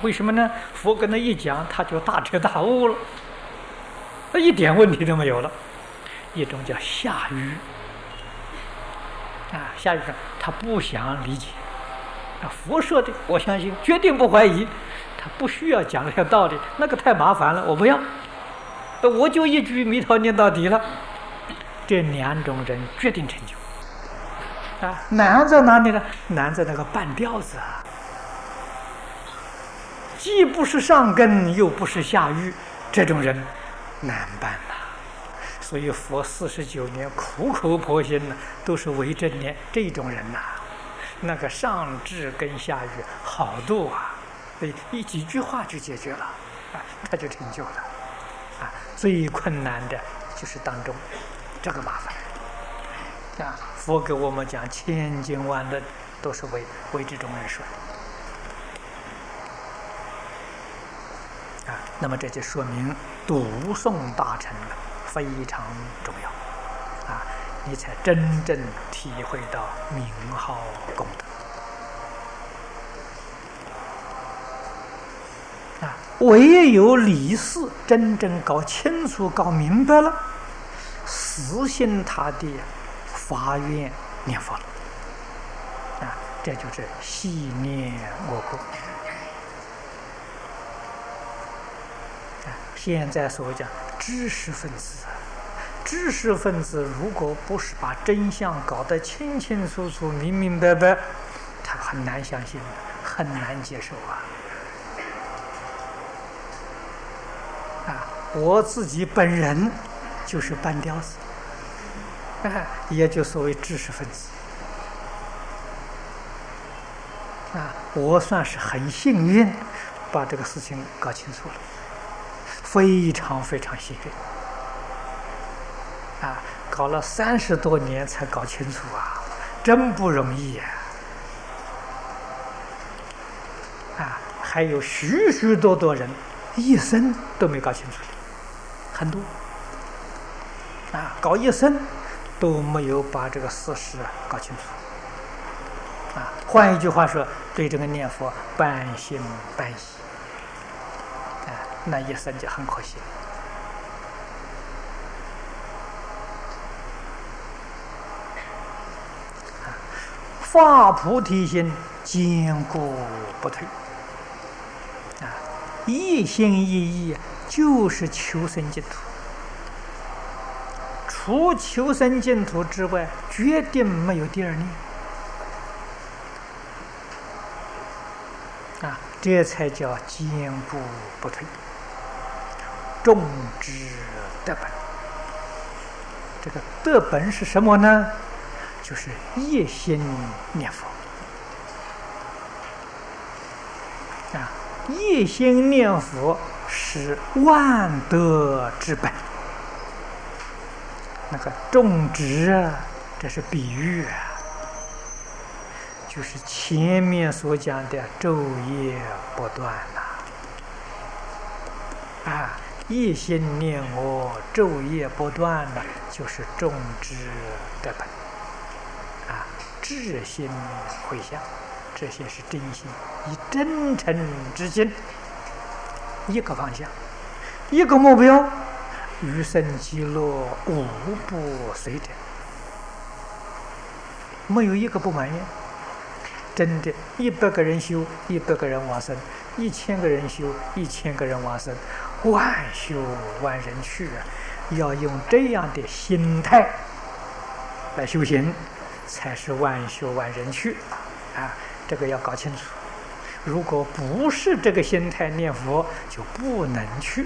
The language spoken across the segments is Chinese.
为什么呢？佛跟他一讲，他就大彻大悟了，一点问题都没有了。一种叫下愚下愚说他不想理解佛说的，我相信，决定不怀疑，他不需要讲这些道理，那个太麻烦了，我不要，我就一句弥陀念到底了。这两种人决定成就难在哪里呢？难在那个半吊子既不是上根，又不是下愚，这种人难办呐。所以佛49年苦口婆心都是为这种人那个上智跟下愚好度几句话就解决了他就成就了最困难的就是当中这个麻烦佛给我们讲千经万论都是为这种人说那么这就说明读诵大乘非常重要你才真正体会到名号功德唯有理事真正搞清楚搞明白了，实行他的发愿念佛了这就是细念我国现在所讲知识分子知识分子如果不是把真相搞得清清楚楚明明白白，他很难相信很难接受我自己本人就是半吊子也就所谓知识分子我算是很幸运把这个事情搞清楚了，非常非常幸运搞了30多年才搞清楚真不容易还有许许多多人一生都没搞清楚很多搞一生都没有把这个事实搞清楚换一句话说，对这个念佛半信半疑那一生就很可惜发菩提心，坚固不退一心一意就是求生净土，除求生净土之外，决定没有第二念这才叫坚固不退，众之德本。这个德本是什么呢？就是一心念佛一心念佛是万德之本。那个种植这是比喻就是前面所讲的昼夜不断一心念我，昼夜不断就是种植的本至心回向，这些是真心，以真诚之心，一个方向，一个目标，余生极乐无不随者，没有一个不满愿。真的，100个人修，100个人往生；1000个人修，1000个人往生。万修万人去要用这样的心态来修行，才是万修万人去这个要搞清楚。如果不是这个心态念佛，就不能去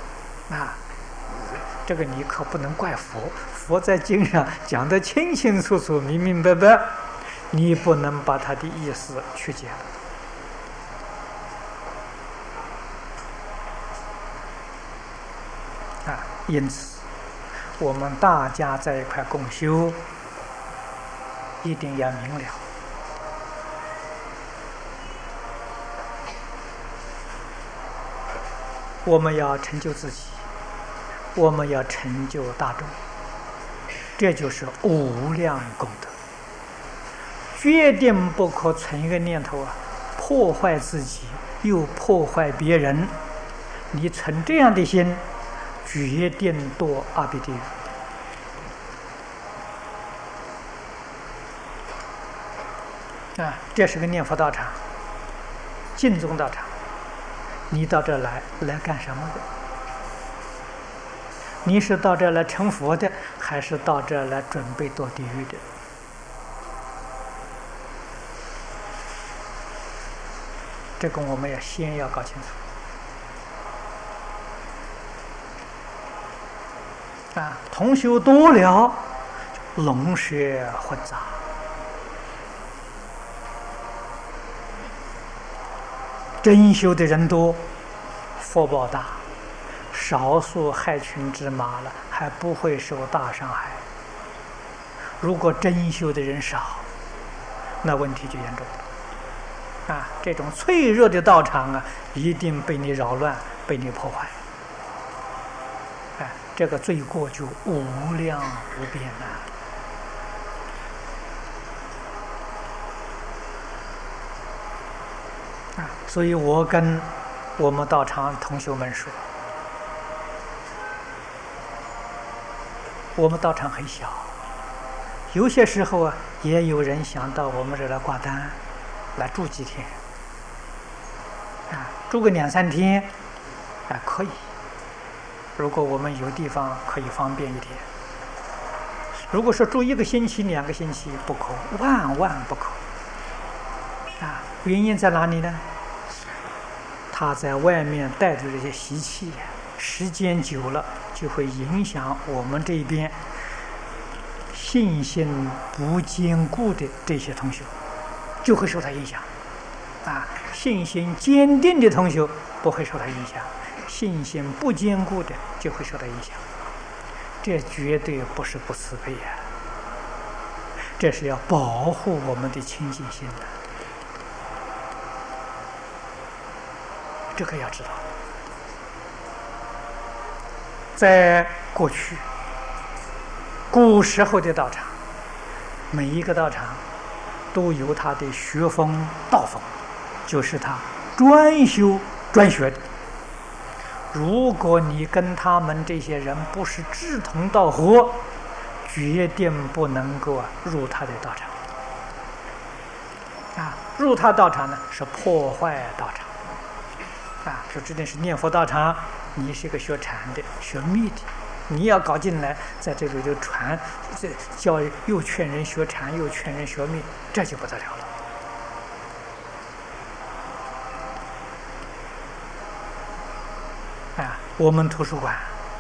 这个你可不能怪佛，佛在经上讲得清清楚楚、明明白白，你不能把他的意思曲解因此我们大家在一块共修，一定要明了，我们要成就自己，我们要成就大众，这就是无量功德。决定不可存一个念头破坏自己， 又破坏别人，你存这样的心，决定堕阿鼻地狱。这是个念佛道场，净宗道场。你到这来干什么的？你是到这来成佛的，还是到这来准备堕地狱的？这个我们先要搞清楚。同修多了，龙蛇混杂。真修的人多，福报大；少数害群之马了，还不会受大伤害。如果真修的人少，那问题就严重了。这种脆弱的道场一定被你扰乱，被你破坏。这个罪过就无量无边了。所以我跟我们道场同学们说，我们道场很小，有些时候也有人想到我们这来挂单，来住几天，住个2、3天，可以。如果我们有地方可以方便一点，如果说住1个星期、2个星期，不可，万不可。原因在哪里呢？他在外面带着这些习气，时间久了就会影响我们这边信心不坚固的这些同学，就会受他影响。信心坚定的同学不会受他影响，信心不坚固的就会受他影响。这绝对不是不慈悲这是要保护我们的清净心的。这个要知道，在过去古时候的道场，每一个道场都有他的学风道风，就是他专修专学的。如果你跟他们这些人不是志同道合，决定不能够入他的道场。入他道场呢，是破坏道场。说这里是念佛道场，你是一个学禅的、学密的，你要搞进来，在这里就传，这教育又劝人学禅，又劝人学密，这就不得了了。我们图书馆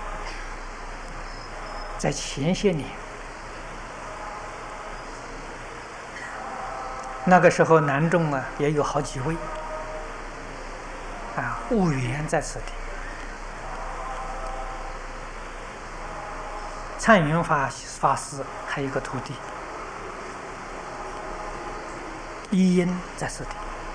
在前些年，那个时候南众也有好几位。悟缘在此地，灿云法师还有一个徒弟，一因在此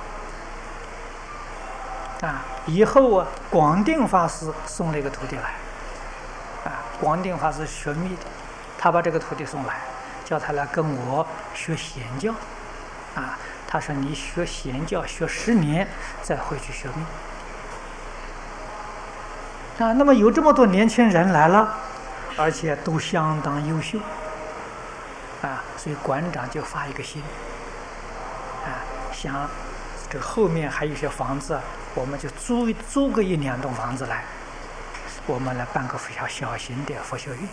地。以后广定法师送了一个徒弟来，广定法师学密的，他把这个徒弟送来，叫他来跟我学显教。他说你学显教学10年，再回去学密。那么有这么多年轻人来了，而且都相当优秀，所以馆长就发一个心，想这后面还有一些房子，我们就租个1、2栋房子来，我们来办个小型的佛学院，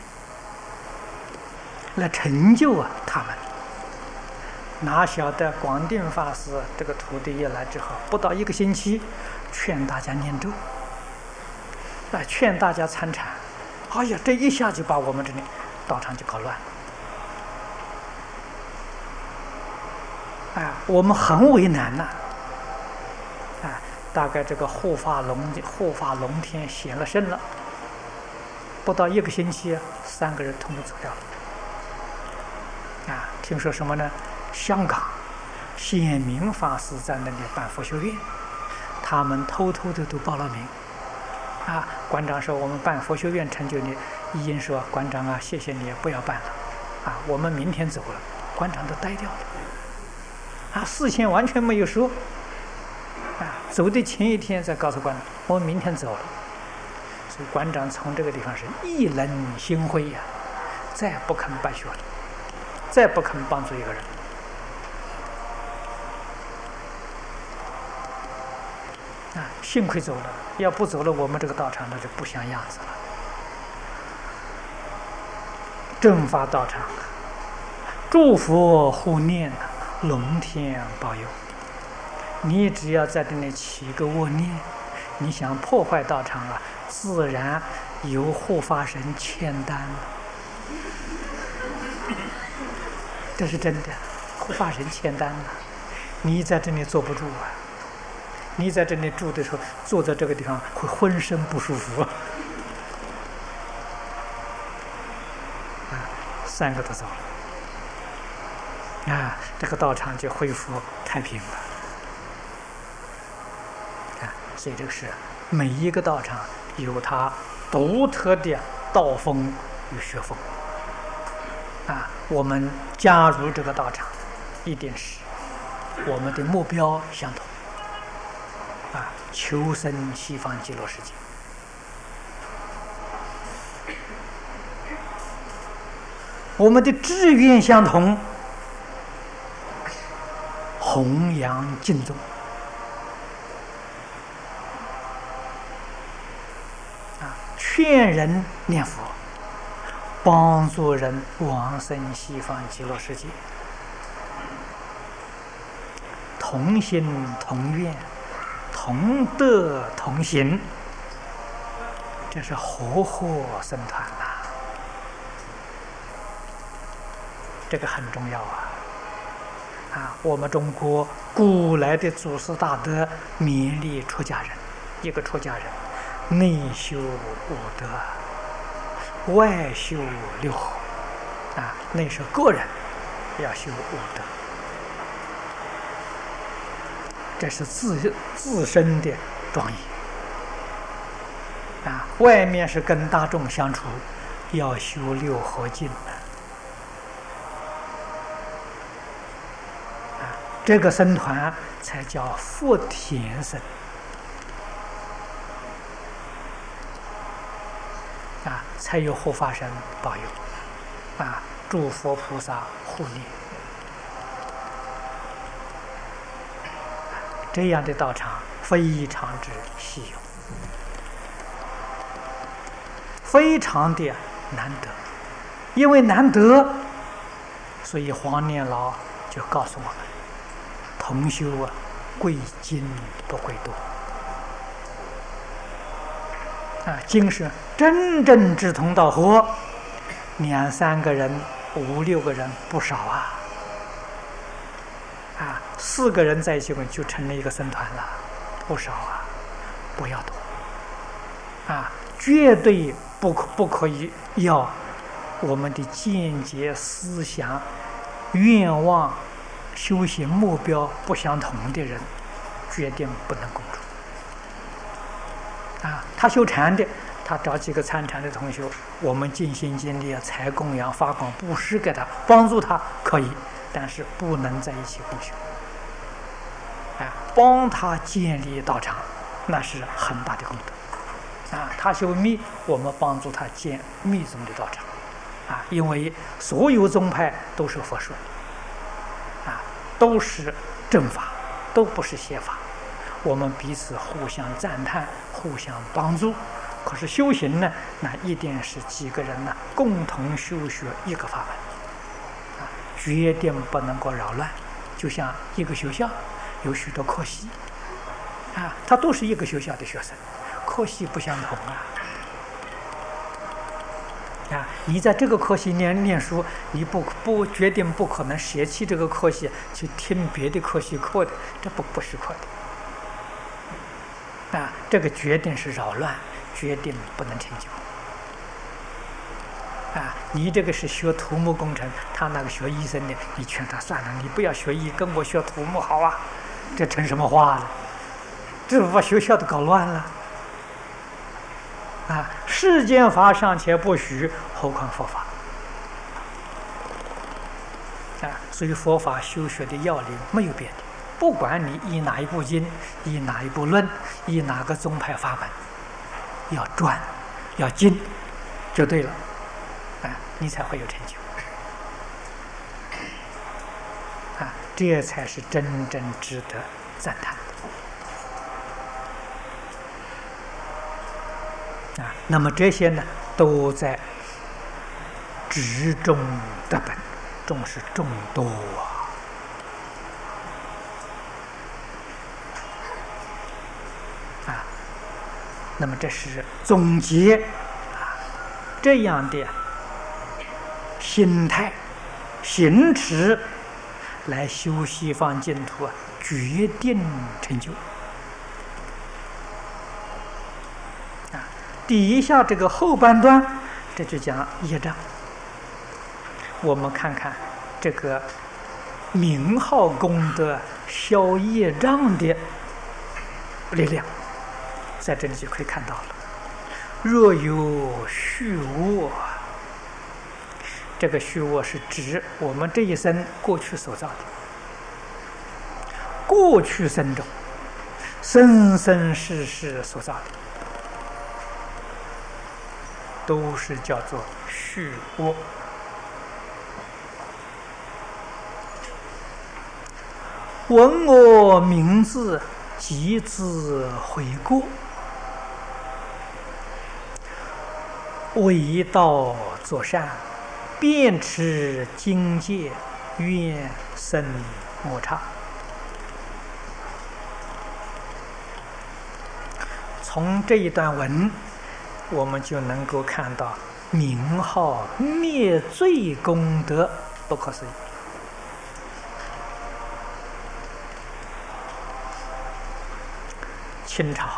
来成就他们。哪晓得广定法师这个徒弟一来之后，不到1个星期，劝大家念咒。劝大家参禅，这一下就把我们这里道场就搞乱了。我们很为难呐。大概这个护法龙天显了身了，不到1个星期，3个人统统走掉了。听说什么呢？香港显明法师在那里办佛学院，他们偷偷的都报了名。馆长说我们办佛学院成就你，一因说馆长谢谢你，不要办了，我们明天走了。馆长都呆掉了，事先完全没有说， 走的前一天再告诉馆长，我们明天走了。所以馆长从这个地方是意冷心灰呀，再不肯办学了，再不肯帮助一个人。幸亏走了，要不走了，我们这个道场那就不像样子了。正法道场，诸佛护念，龙天保佑。你只要在这里起个恶念，你想破坏道场啊，自然由护法神签单了。这是真的，护法神签单了，你在这里坐不住啊。你在这里住的时候，坐在这个地方会浑身不舒服。3个都走了，这个道场就恢复太平了。所以这个是每一个道场有它独特的道风与学风。我们加入这个道场，一定是我们的目标相同。求生西方极乐世界，我们的志愿相同，弘扬净宗。劝人念佛，帮助人往生西方极乐世界，同心同愿，同德同行，这是活活僧团呐，这个很重要啊！我们中国古来的祖师大德勉励出家人，一个出家人内修五德，外修六和内是个人要修五德。这是自身的庄严外面是跟大众相处，要修六和敬这个僧团才叫福田僧才有护法神保佑诸佛菩萨护念。这样的道场非常之稀有，非常的难得。因为难得，所以黄念老就告诉我们：同修贵精不贵多精是真正志同道合，2、3个人、5、6个人不少4个人在一起就成了一个僧团了，不少不要多绝对不可以要我们的见解、思想、愿望、修行目标不相同的人，决定不能共处他修禅的，他找几个参禅的同修，我们尽心尽力财供养、发光、布施给他，帮助他可以，但是不能在一起共修帮他建立道场，那是很大的功德他修密，我们帮助他建密宗的道场因为所有宗派都是佛说都是正法，都不是邪法，我们彼此互相赞叹，互相帮助。可是修行呢，那一定是几个人共同修学一个法门决定不能够扰乱。就像一个学校有许多科系他都是一个学校的学生，科系不相同你在这个科系念书，你不决定不可能舍弃这个科系去听别的科系课的，这不是课的这个决定是扰乱，决定不能成就你这个是学土木工程，他那个学医生的，你劝他算了，你不要学医，跟我学土木好这成什么话了？这把学校都搞乱了世间法尚且不许，何况佛法所以佛法修学的要领没有变的不管你依哪一部经，依哪一部论，依哪个宗派法门，要专，要精，就对了，你才会有成就。这才是真正值得赞叹的。那么这些呢，都在执中得本，重视众多那么这是总结这样的心态行持来修西方净土决定成就第一下这个后半段，这就讲业障。我们看看这个名号功德消业障的力量，在这里就可以看到了。若有虚我，这个虚我是指我们这一生过去所造的，过去生中生生世世所造的，都是叫做虚我。闻我名字，即自悔过，为道作善，便持经戒，愿生莫差。从这一段文，我们就能够看到名号灭罪功德不可思议。清朝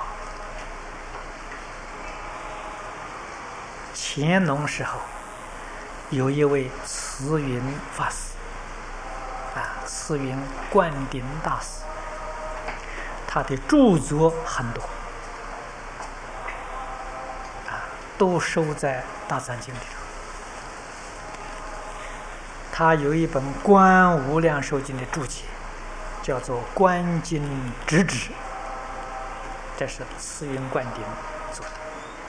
乾隆时候，有一位慈云法师慈云灌顶大师，他的著作很多都收在大藏经里头。他有一本《观无量寿经》的注解，叫做《观经直指》，这是慈云灌顶做的。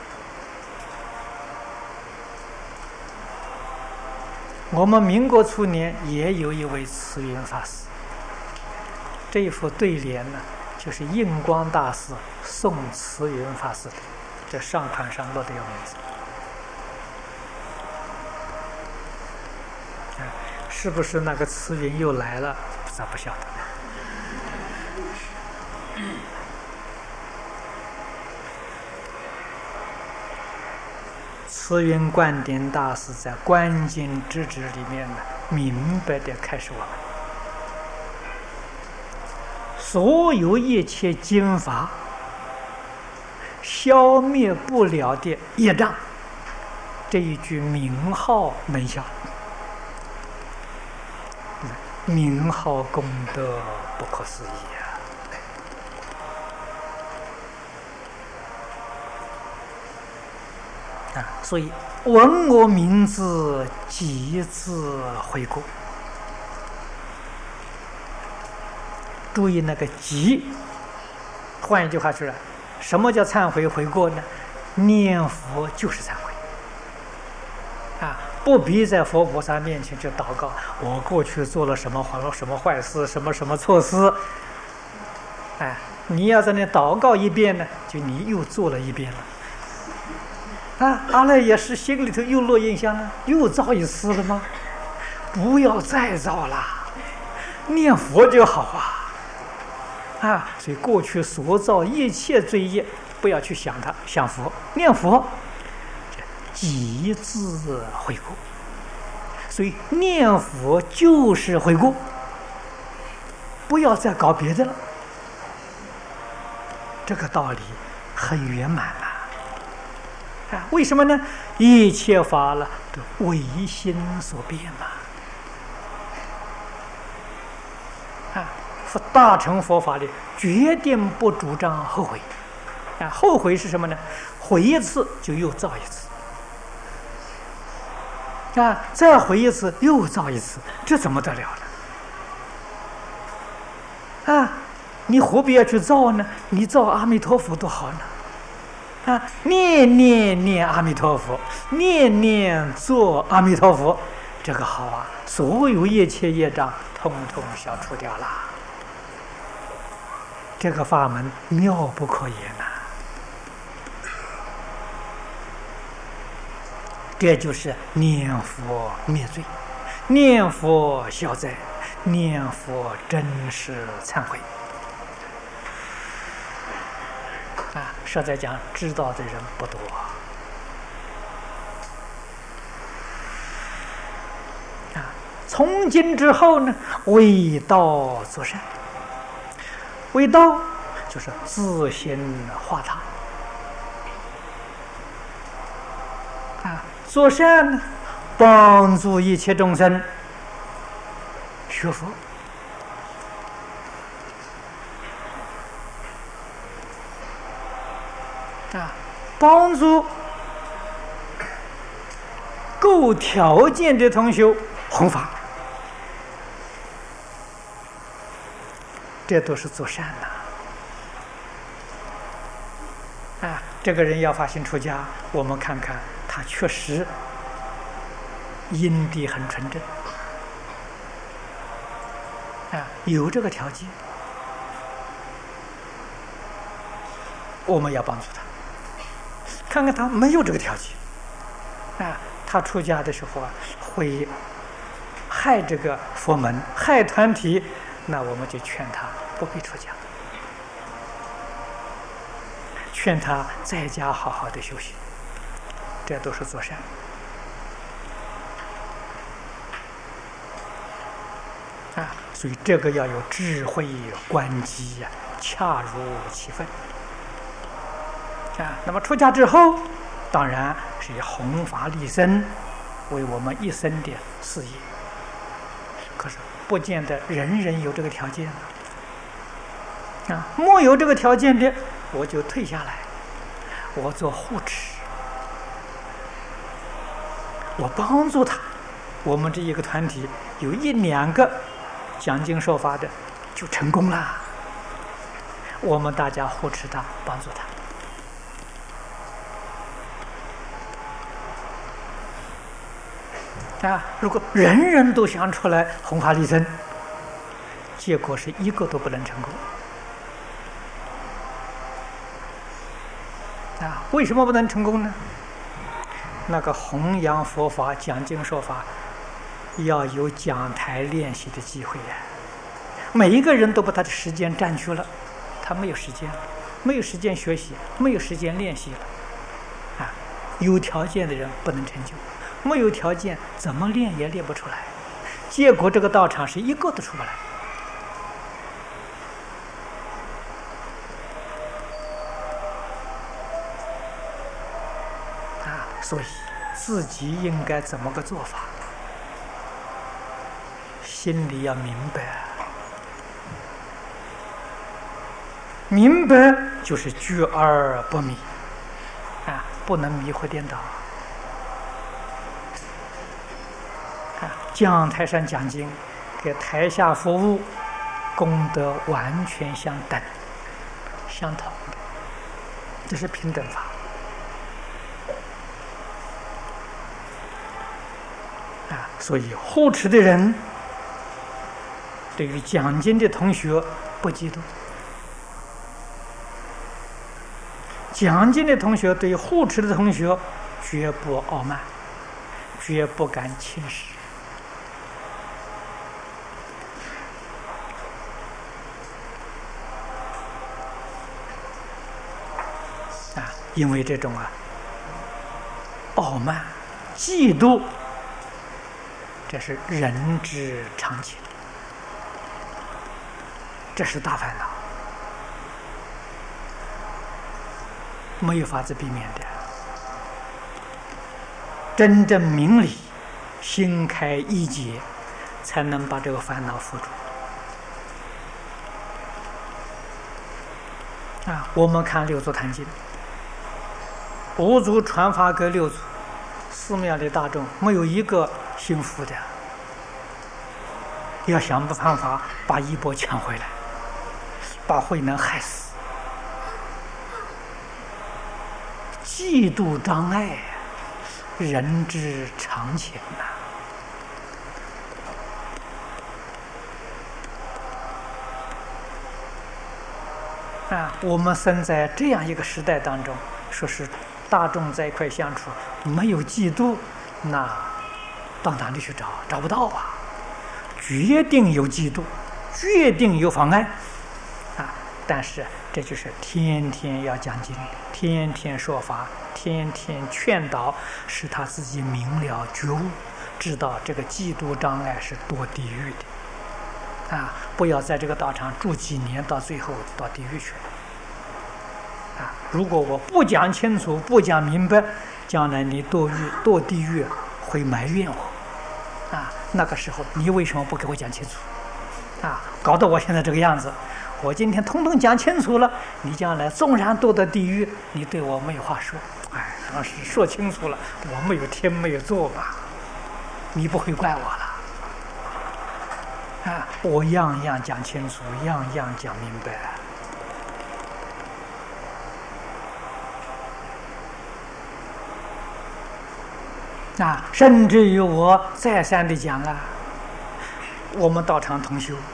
我们民国初年也有一位慈云法师，这一副对联呢，就是印光大师送慈云法师的，这上款上落的有名字。是不是那个慈云又来了？咱不晓得。慈云灌顶大师在《观经直指》里面呢，明白的开示我们：所有一切经法消灭不了的业障，这一句名号能消。名号功德不可思议所以闻我名字，即自悔过。注意那个即，换一句话说，什么叫忏悔悔过呢？念佛就是忏悔不必在佛菩萨面前去祷告，我过去做了什么坏事，什么错事。你要在那祷告一遍呢，就你又做了一遍了。阿赖耶识心里头又落印象了，又造一次了吗？不要再造了，念佛就好所以过去所造一切罪业，不要去想它，想佛，念佛。即自悔过，所以念佛就是悔过，不要再搞别的了。这个道理很圆满为什么呢？一切法了都唯心所变大乘佛法里决定不主张后悔后悔是什么呢？悔一次就又造一次再回一次又造一次，这怎么得了啊，你何必要去造呢？你造阿弥陀佛多好呢！啊，念念念阿弥陀佛，念念做阿弥陀佛，这个好啊！所有一切业障统统消除掉了。这个法门妙不可言呐！这就是念佛灭罪，念佛消灾，念佛真实忏悔。啊，实在讲，知道的人不多。啊，从今之后呢，为道作善。为道就是自心化他。啊，作善呢，帮助一切众生学佛。啊，帮助够条件的同学弘法，这都是做善呐。啊，这个人要发心出家，我们看看他确实因地很纯正，啊，有这个条件，我们要帮助他。看看他没有这个条件，啊，他出家的时候啊，会害这个佛门，害团体，那我们就劝他不必出家，劝他在家好好的修行，这都是做善。啊，所以这个要有智慧观机呀，恰如其分。啊，那么出家之后，当然是以弘法利生为我们一生的事业。可是不见得人人有这个条件啊，没有这个条件的，我就退下来，我做护持，我帮助他。我们这一个团体有1、2个讲经说法的，就成功了。我们大家护持他，帮助他。啊，如果人人都想出来弘法利生，结果是一个都不能成功。啊，为什么不能成功呢？那个弘扬佛法、讲经说法，要有讲台练习的机会呀。每一个人都把他的时间占去了，他没有时间了，没有时间学习，没有时间练习了。啊，有条件的人不能成就。没有条件，怎么练也练不出来，结果这个道场是一个都出不来。啊，所以自己应该怎么个做法，心里要明白。明白就是觉而不迷，啊，不能迷惑颠倒。讲台上讲经，给台下服务，功德完全相等、相同的，这是平等法。啊，所以护持的人对于讲经的同学不嫉妒，讲经的同学对于护持的同学绝不傲慢，绝不敢轻视。因为这种傲慢、嫉妒，这是人之常情，这是大烦恼，没有法子避免的。真正明理、心开意解，才能把这个烦恼伏住。啊，我们看六祖坛经。五祖传法给六祖，寺庙里大众没有一个信服的，要想办法把衣钵抢回来。 把慧能害死。嫉妒障碍，人之常情我们生在这样一个时代当中，说是大众在一块相处，没有嫉妒，那到哪里去找？找不到啊！决定有嫉妒，决定有妨碍但是这就是天天要讲经，天天说法，天天劝导，使他自己明了觉悟，知道这个嫉妒障碍是堕地狱的不要在这个道场住几年，到最后到地狱去了如果我不讲清楚，不讲明白，将来你堕地狱会埋怨我那个时候你为什么不给我讲清楚搞得我现在这个样子。我今天通通讲清楚了，你将来纵然堕到地狱，你对我没有话说。当时说清楚了，我没有天没有做吧，你不会怪我了我样样讲清楚，样样讲明白甚至于我再三的讲我们道场同修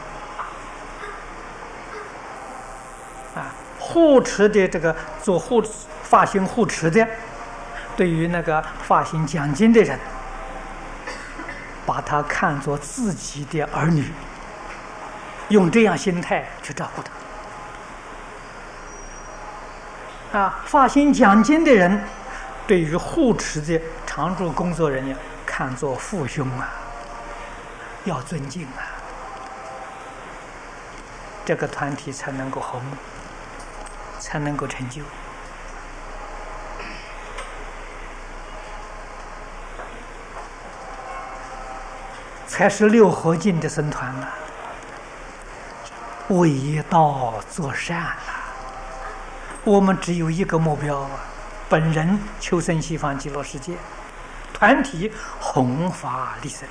护持的这个做发心护持的，对于那个发心讲经的人，把他看作自己的儿女，用这样心态去照顾他发心讲经的人，对于护持的常住工作人员看作父兄要尊敬这个团体才能够和睦，才能够成就才是六合敬的僧团为道作善我们只有一个目标本人求生西方极乐世界，团体弘法利生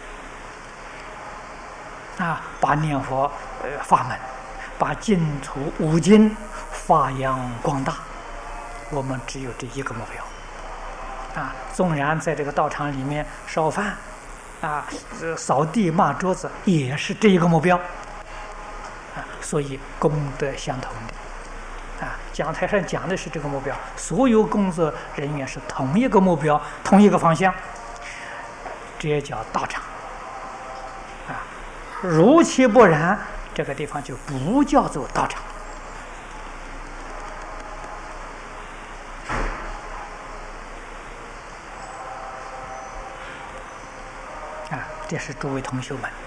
把念佛法门，把净土五经发扬光大，我们只有这一个目标纵然在这个道场里面烧饭扫地抹桌子，也是这一个目标所以功德相同的讲台上讲的是这个目标，所有工作人员是同一个目标，同一个方向，这也叫道场如其不然，这个地方就不叫做道场这是诸位同学们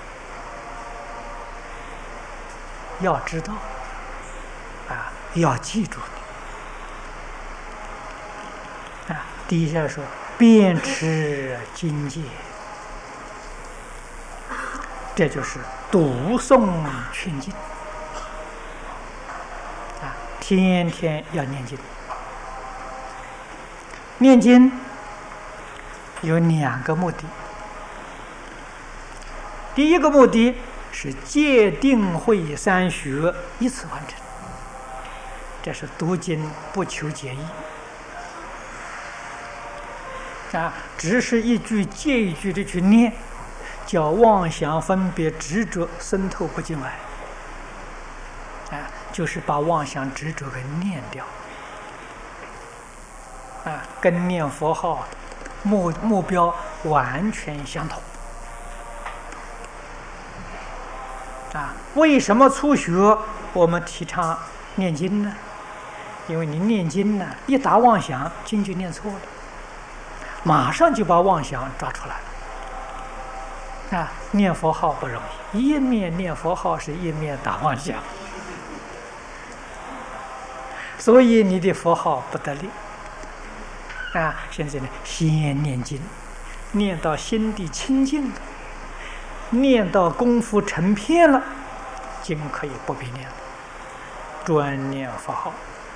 要知道要记住第一下说遍持经戒，这就是读诵劝经天天要念经。念经有两个目的，第一个目的是戒定慧三学一次完成，这是读经不求解义只是一句接一句的去念，叫妄想分别执着渗透不进来就是把妄想执着给念掉跟念佛号目标完全相同为什么初学我们提倡念经呢？因为你念经呢，一打妄想，经就念错了，马上就把妄想抓出来了念佛号不容易，一面念佛号是一面打妄想，所以你的佛号不得力现在呢，先念经，念到心地清净了，念到功夫成片了，经可以不必念了，专念佛号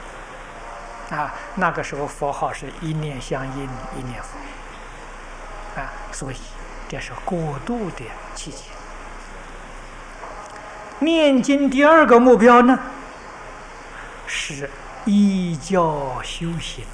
那个时候佛号是一念相应，一念佛所以这是过渡的期间。念经第二个目标呢， 是依教修行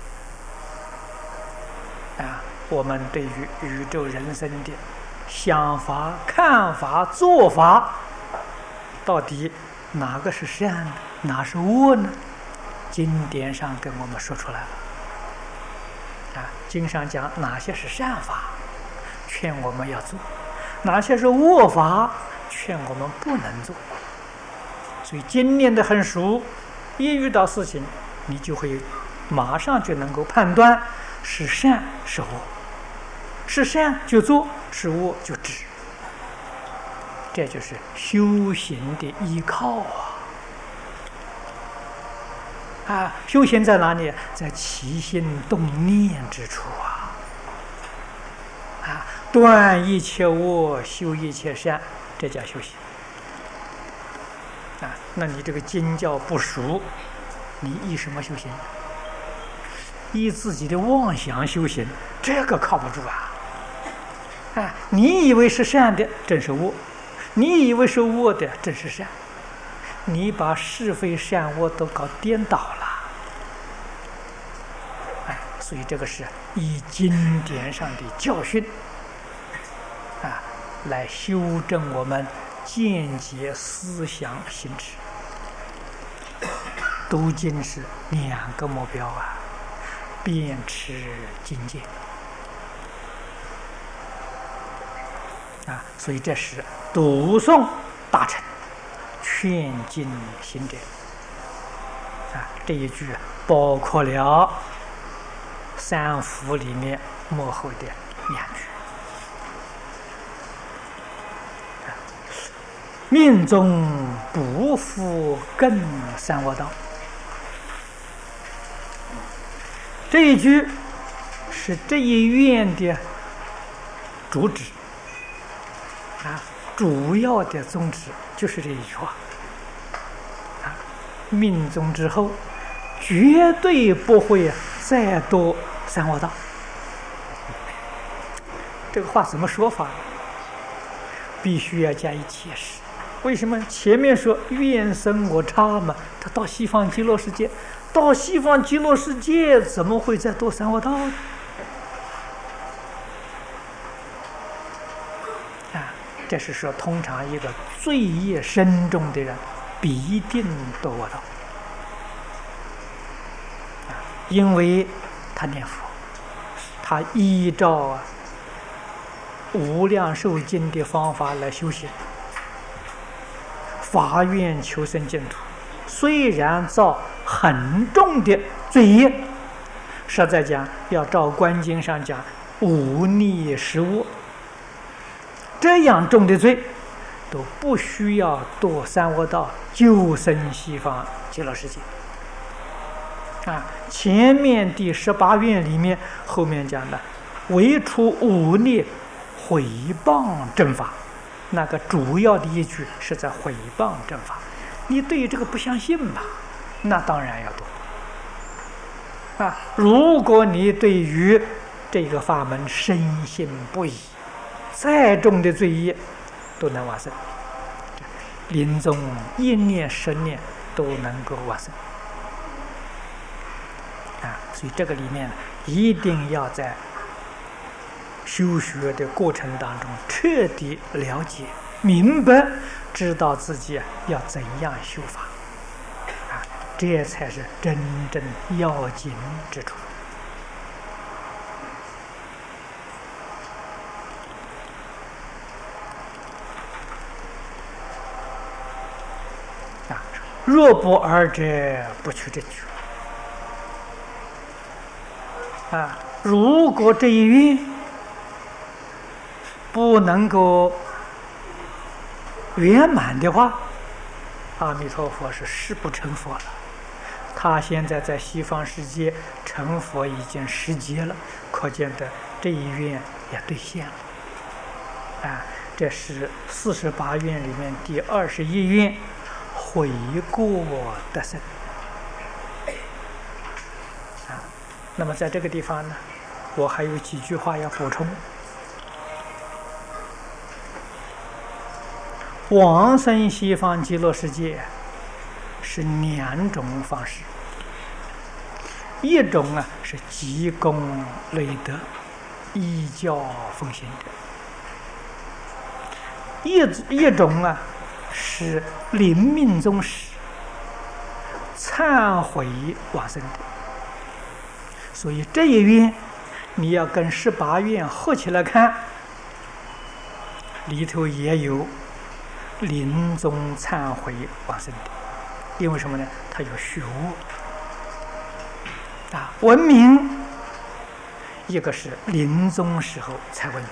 啊。我们对于宇宙人生的想法、看法、做法，到底哪个是善的，哪是恶呢？经典上跟我们说出来了啊。经上讲哪些是善法，劝我们要做；哪些是恶法，劝我们不能做。所以经念得很熟，一遇到事情，你就会马上就能够判断是善是恶，是善就做，是恶就止。这就是修行的依靠啊！修行在哪里？在起心动念之处啊！断一切恶，修一切善，这叫修行啊！那你这个经教不熟，你依什么修行？依自己的妄想修行，这个靠不住啊！你以为是善的，正是恶；你以为是恶的，正是善。你把是非善恶都搞颠倒了。所以这个是以经典上的教训啊，来修正我们见解、思想、行持。读经是两个目标啊，辩持经见啊，所以这是读诵大乘，劝进行者啊。这一句包括了三福里面幕后的两句。命中不复更三恶道，这一句是这一愿的主旨啊，主要的宗旨就是这一句话啊。命中之后，绝对不会再堕三恶道。这个话怎么说法？必须要加以解释。为什么前面说愿生我刹嘛？他到西方极乐世界，到西方极乐世界怎么会再堕三恶道呢？啊，这是说通常一个罪业深重的人必定堕恶道。因为他念佛，他依照无量寿经的方法来修行，发愿求生净土，虽然造很重的罪业，实在讲要照观经上讲无逆十恶，这样重的罪都不需要堕三恶道，就生西方极乐世界。啊，前面第18愿里面，后面讲的唯除忤逆毁谤正法，那个主要的一句是在毁谤正法。你对这个不相信吧，那当然要堕啊。如果你对于这个法门深信不疑，再重的罪业都能往生，临终1念10念都能够往生。所以这个里面一定要在修学的过程当中彻底了解明白，知道自己要怎样修法啊，这才是真正要紧之处啊。若不尔者，不取正觉啊。如果这一愿不能够圆满的话，阿弥陀佛是誓不成佛了。他现在在西方世界成佛已经10劫了，可见的这一愿也兑现了啊。这是48愿里面第21愿，悔过得生啊。那么在这个地方呢，我还有几句话要补充。往生西方极乐世界是2种方式一种啊是积功累德、依教奉行的；一种啊是临命终时忏悔往生的。所以这一愿你要跟18愿合起来看，里头也有临终忏悔往生的。因为什么呢？他有学悟啊，闻名。一个是临终时候才闻名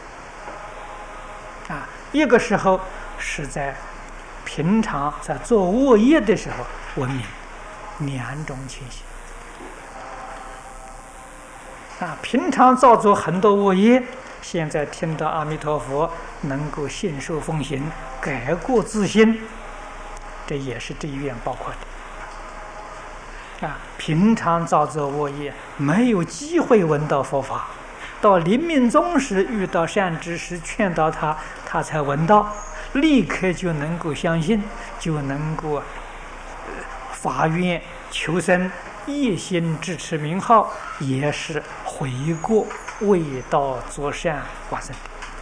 啊，一个时候是在平常在做恶业的时候闻名，两种情形啊。平常造作很多恶业，现在听到阿弥陀佛，能够信受奉行，改过自新，这也是这一愿包括的啊。平常造作恶业，没有机会闻到佛法，到临命终时遇到善知识劝导他，他才闻到，立刻就能够相信，就能够发愿求生，一心支持名号，也是悔过为道作善往生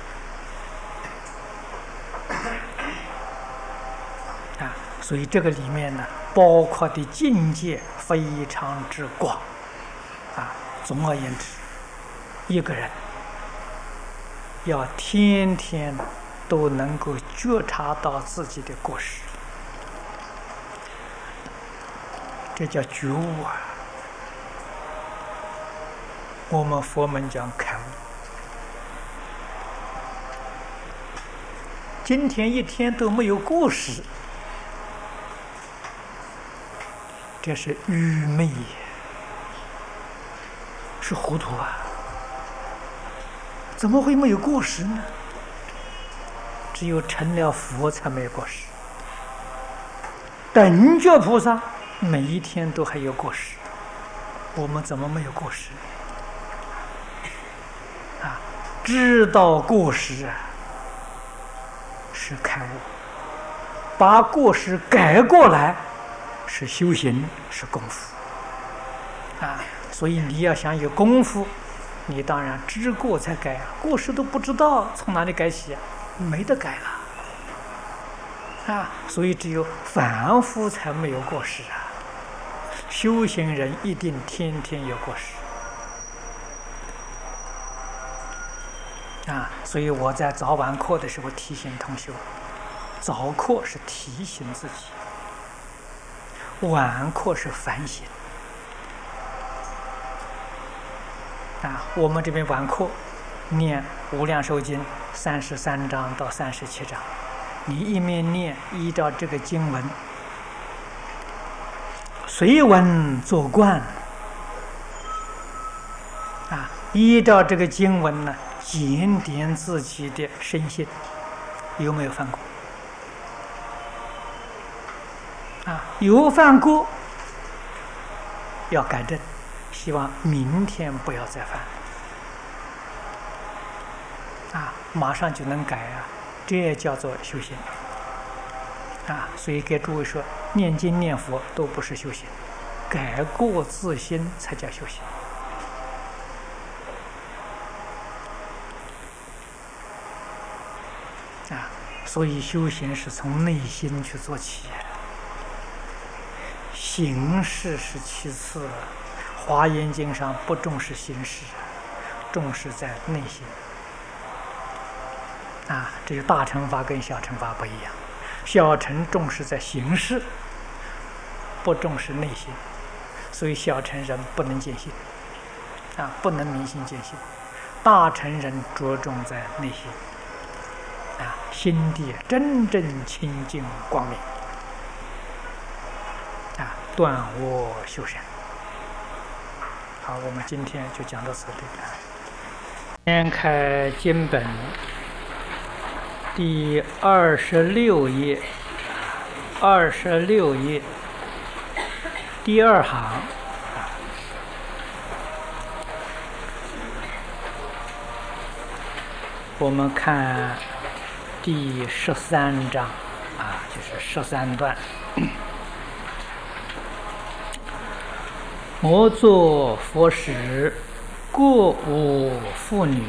的啊。所以这个里面呢，包括的境界非常之广啊。总而言之，一个人要天天都能够觉察到自己的过失，这叫觉悟啊。我们佛门讲开悟。今天一天都没有过失，这是愚昧，是糊涂啊！怎么会没有过失呢？只有成了佛才没有过失。等觉菩萨每一天都还有过失，我们怎么没有过失啊？知道过失啊，是开悟；把过失改过来，是修行，是功夫啊。所以你要想有功夫，你当然知过才改啊，过失都不知道，从哪里改起啊？没得改了啊。所以只有凡夫才没有过失啊，修行人一定天天有过失啊。所以我在早晚课的时候提醒同学，早课是提醒自己，晚课是反省啊。我们这边晚课念无量寿经33章到37章，你一面念，依照这个经文随文作观啊，依照这个经文呢，检点自己的身心有没有犯过啊？有犯过要改正，希望明天不要再犯啊，马上就能改啊，这也叫做修行啊。所以给诸位说，念经念佛都不是修行，改过自新才叫修行啊。所以修行是从内心去做起，形式是其次。华严经上不重视形式，重视在内心啊。这个大乘法跟小乘法不一样，小乘重视在形式，不重视内心，所以小乘人不能见性啊，不能明心见性。大乘人着重在内心啊，心地真正清净光明啊，断我修身。好，我们今天就讲到此地。先开经本第26页，26页第2行，我们看第13章啊，就是13段。 我作佛时，过无妇女。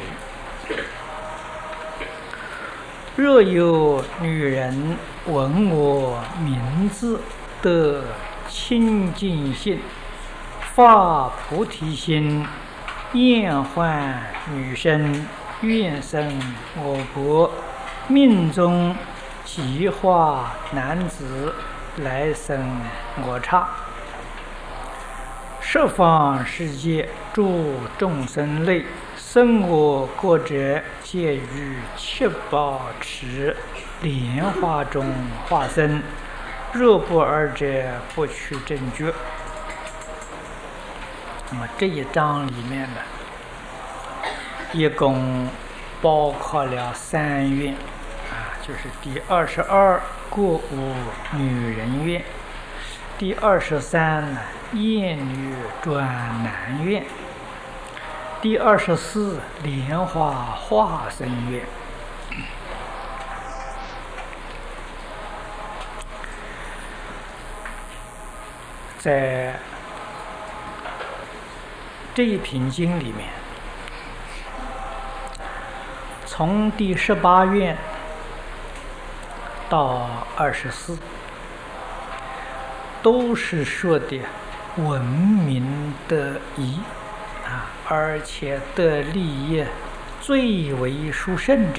若有女人闻我名字，得清净心，发菩提心，厌患女身，愿生我国，命中即化男子，来生我刹。十方世界诸众生类，生我国者，皆于七宝池莲花中化身。若不尔者，不取正觉。那么这一章里面呢，一共包括了3愿就是第22过无女人愿，第23呢厌女转男愿，第24莲花化身愿。在这一品经里面，从第18愿到24，都是说的闻名得宜而且得利益最为殊胜者，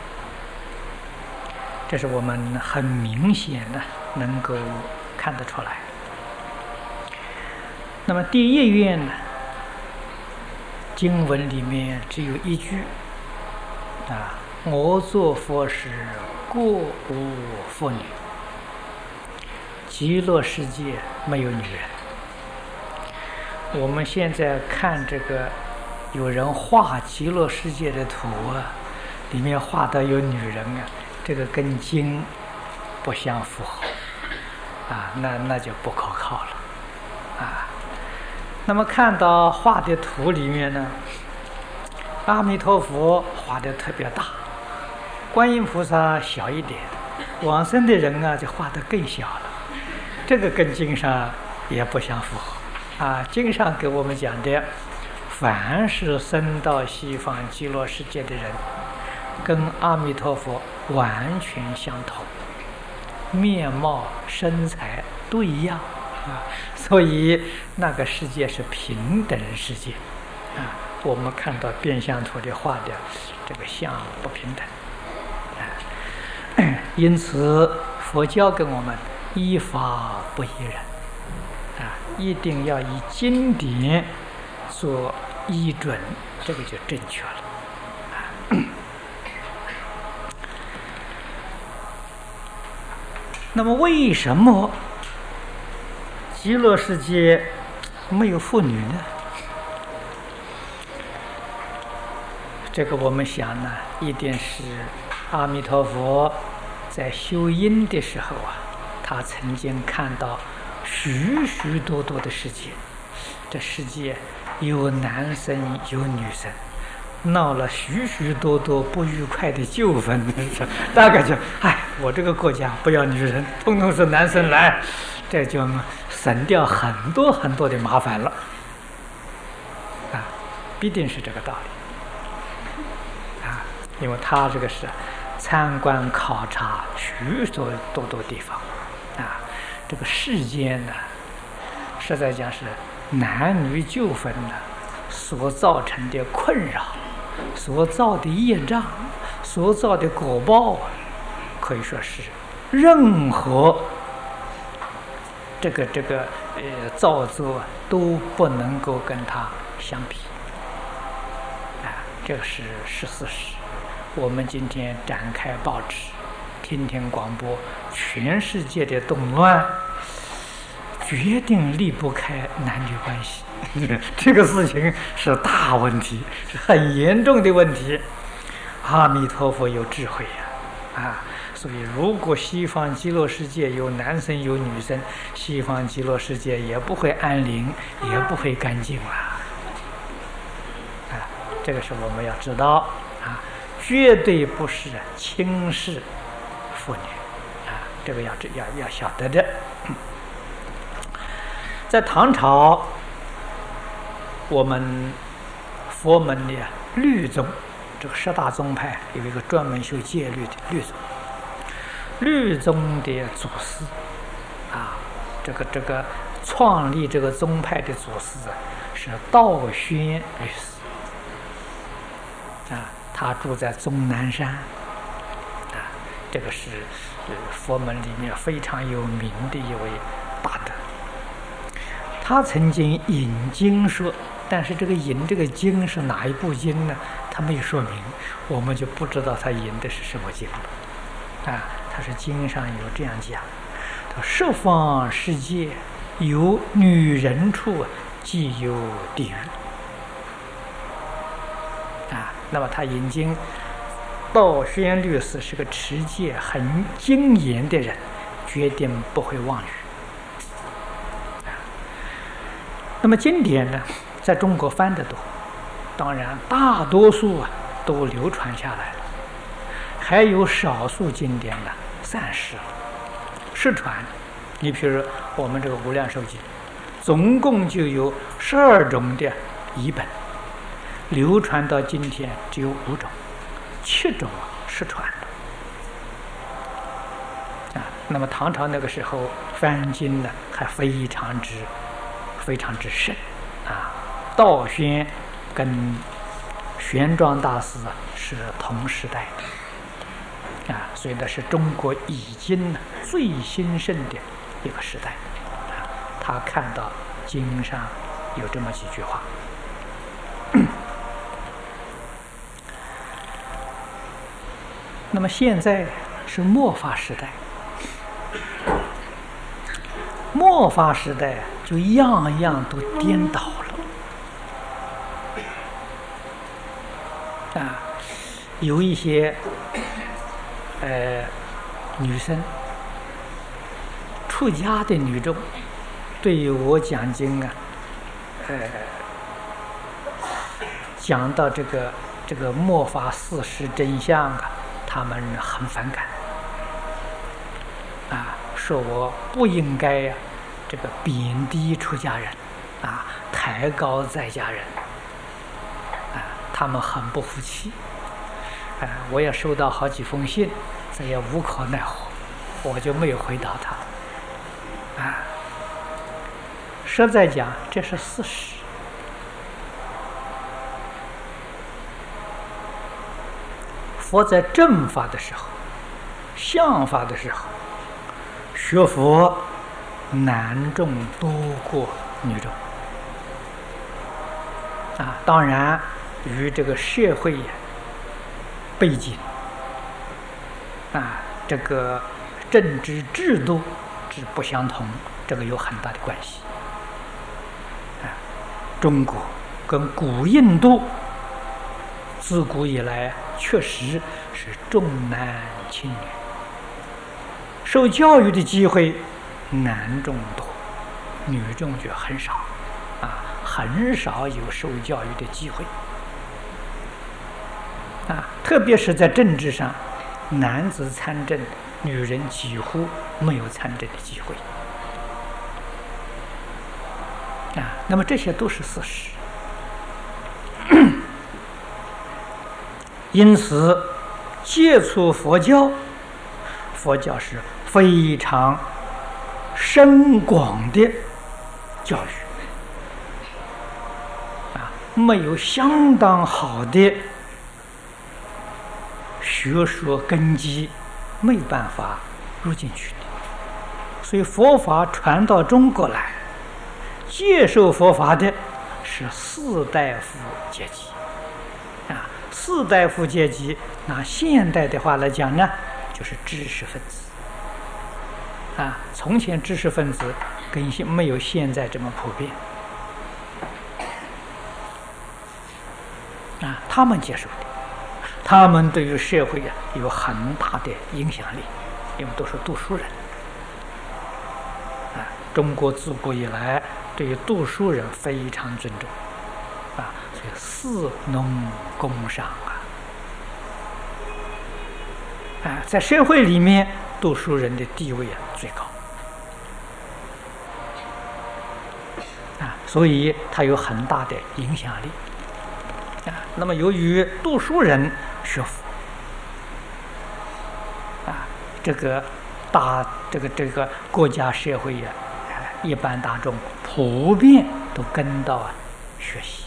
这是我们很明显的能够看得出来。那么第1愿呢，经文里面只有一句我作佛时，过无妇女。极乐世界没有女人。我们现在看这个有人画极乐世界的图里面画的有女人这个跟经不相符合那就不可靠了那么看到画的图里面呢，阿弥陀佛画的特别大，观音菩萨小一点，往生的人就画得更小了，这个跟经上也不相符合经上给我们讲的，凡是生到西方极乐世界的人，跟阿弥陀佛完全相同，面貌身材都一样所以那个世界是平等世界我们看到变相图里画的这个相不平等因此佛教跟我们依法不依人一定要以经典做依准，这个就正确了那么为什么极乐世界没有妇女呢？这个我们想呢，一定是阿弥陀佛在修因的时候他曾经看到许许多多的世界，这世界有男生有女生，闹了许许多多不愉快的纠纷大概就我这个国家不要女人，通通是男生来，这就省掉很多很多的麻烦了必定是这个道理因为他这个是参观考察许多地方这个世间呢，实在讲是男女纠纷所造成的困扰，所造的业障，所造的果报可以说是任何这个造作都不能够跟它相比这个是事实。我们今天展开报纸，听听广播，全世界的动乱决定离不开男女关系这个事情是大问题，是很严重的问题。阿弥陀佛有智慧所以如果西方极乐世界有男生有女生，西方极乐世界也不会安宁，也不会干净了这个是我们要知道绝对不是轻视妇女这个要晓得的。在唐朝我们佛门的律宗，这个十大宗派有一个专门修戒律的律宗。律宗的祖师啊，这个创立这个宗派的祖师是道宣律师啊，他住在终南山啊，这个是佛门里面非常有名的一位大德。他曾经引经说，但是这个引这个经是哪一部经呢？他没说明，我们就不知道他引的是什么经了啊。他是经上有这样讲：十方世界有女人处，即有地狱啊。那么他引经，道宣律师是个持戒很精严的人，决定不会妄语。那么经典呢，在中国翻得多，当然大多数都流传下来了，还有少数经典呢散失了，失传。你比如我们这个《无量寿经》，总共就有12种的译本，流传到今天只有5种，7种失传了啊。那么唐朝那个时候翻经呢，还非常之盛啊。道宣跟玄奘大师是同时代的啊，所以呢是中国译经最兴盛的一个时代啊。他看到经上有这么几句话。那么现在是末法时代，末法时代就样样都颠倒了啊！有一些女生，出家的女众，对于我讲经讲到这个末法事实真相他们很反感啊，说我不应该这个贬低出家人啊，抬高在家人啊，他们很不服气啊。我也收到好几封信，这也无可奈何，我就没有回答他啊。实在讲，这是事实。佛在正法的时候，相法的时候，学佛男众多过女众啊。当然与这个社会背景啊，这个政治制度之不相同，这个有很大的关系啊。中国跟古印度自古以来确实是重男轻女，受教育的机会男众多，女众就很少啊，很少有受教育的机会啊。特别是在政治上，男子参政，女人几乎没有参政的机会啊。那么这些都是事实。因此接触佛教，佛教是非常深广的教育啊，没有相当好的学说根基，没办法入进去的。所以佛法传到中国来，接受佛法的是士大夫阶级啊。士大夫阶级，拿现代的话来讲呢，就是知识分子啊。从前知识分子跟没有现在这么普遍啊，他们接受的，他们对于社会有很大的影响力，因为都是读书人啊。中国自古以来对于读书人非常尊重啊，所以士农工商在社会里面，读书人的地位最高啊。 所以它有很大的影响力啊。那么由于读书人学佛啊，这个国家社会呀，一般大众普遍都跟到学习，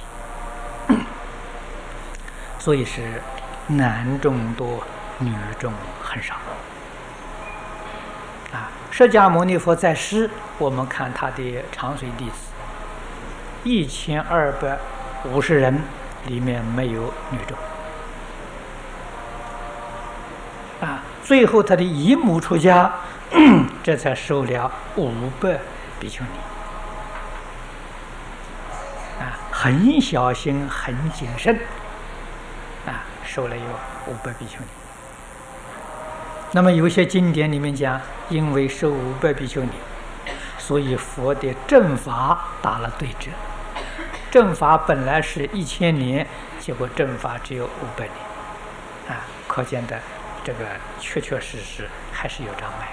所以是男众多，女众很少啊。释迦牟尼佛在世，我们看他的长随弟子1250人，里面没有女众啊。最后他的姨母出家，这才收了500比丘尼啊，很小心，很谨慎啊，收了有500比丘尼。那么有些经典里面讲，因为收500比丘尼，所以佛的正法打了对折。正法本来是1000年，结果正法只有500年啊，可见的这个确实还是有障碍。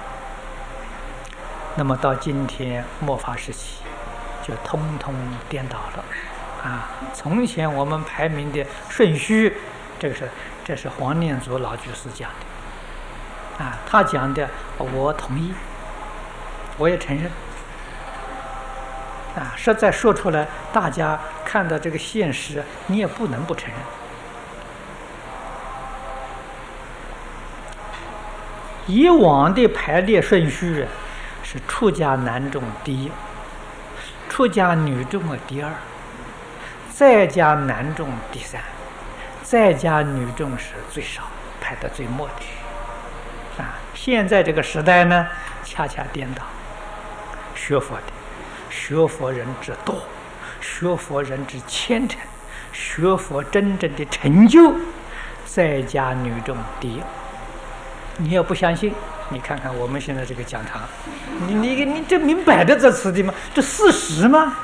那么到今天末法时期，就通通颠倒了啊！从前我们排名的顺序，这是黄念祖老居士讲的啊，他讲的我同意，我也承认啊，实在说出来，大家看到这个现实，你也不能不承认。以往的排列顺序是出家男众第一，出家女众第二，在家男众第三，在家女众是最少，排得最末的啊。现在这个时代呢，恰恰颠倒，学佛人之多，学佛人之虔诚，学佛真正的成就，在家女众第一。你要不相信，你看看我们现在这个讲堂，你这明摆着这词的吗？这事实吗？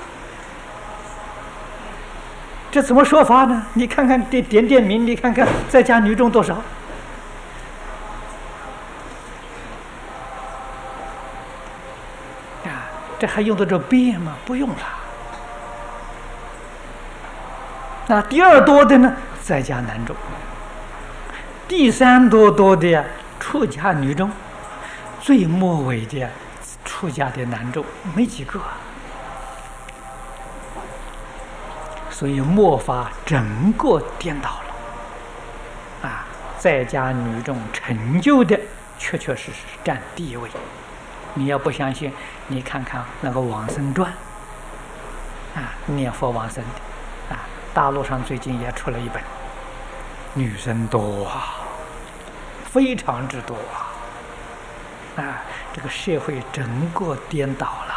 这怎么说法呢？你看看点名，你看看在家女众多少？啊，这还用得着辩吗？不用了。那第二多的呢，在家男众。第三多的呀，出家女众，最末尾的出家的男众没几个，所以末法整个颠倒了啊！在家女众成就的，确实占第一位。你要不相信，你看看那个往生传啊，念佛往生的啊，大陆上最近也出了一本。女生多啊，非常之多啊！这个社会整个颠倒了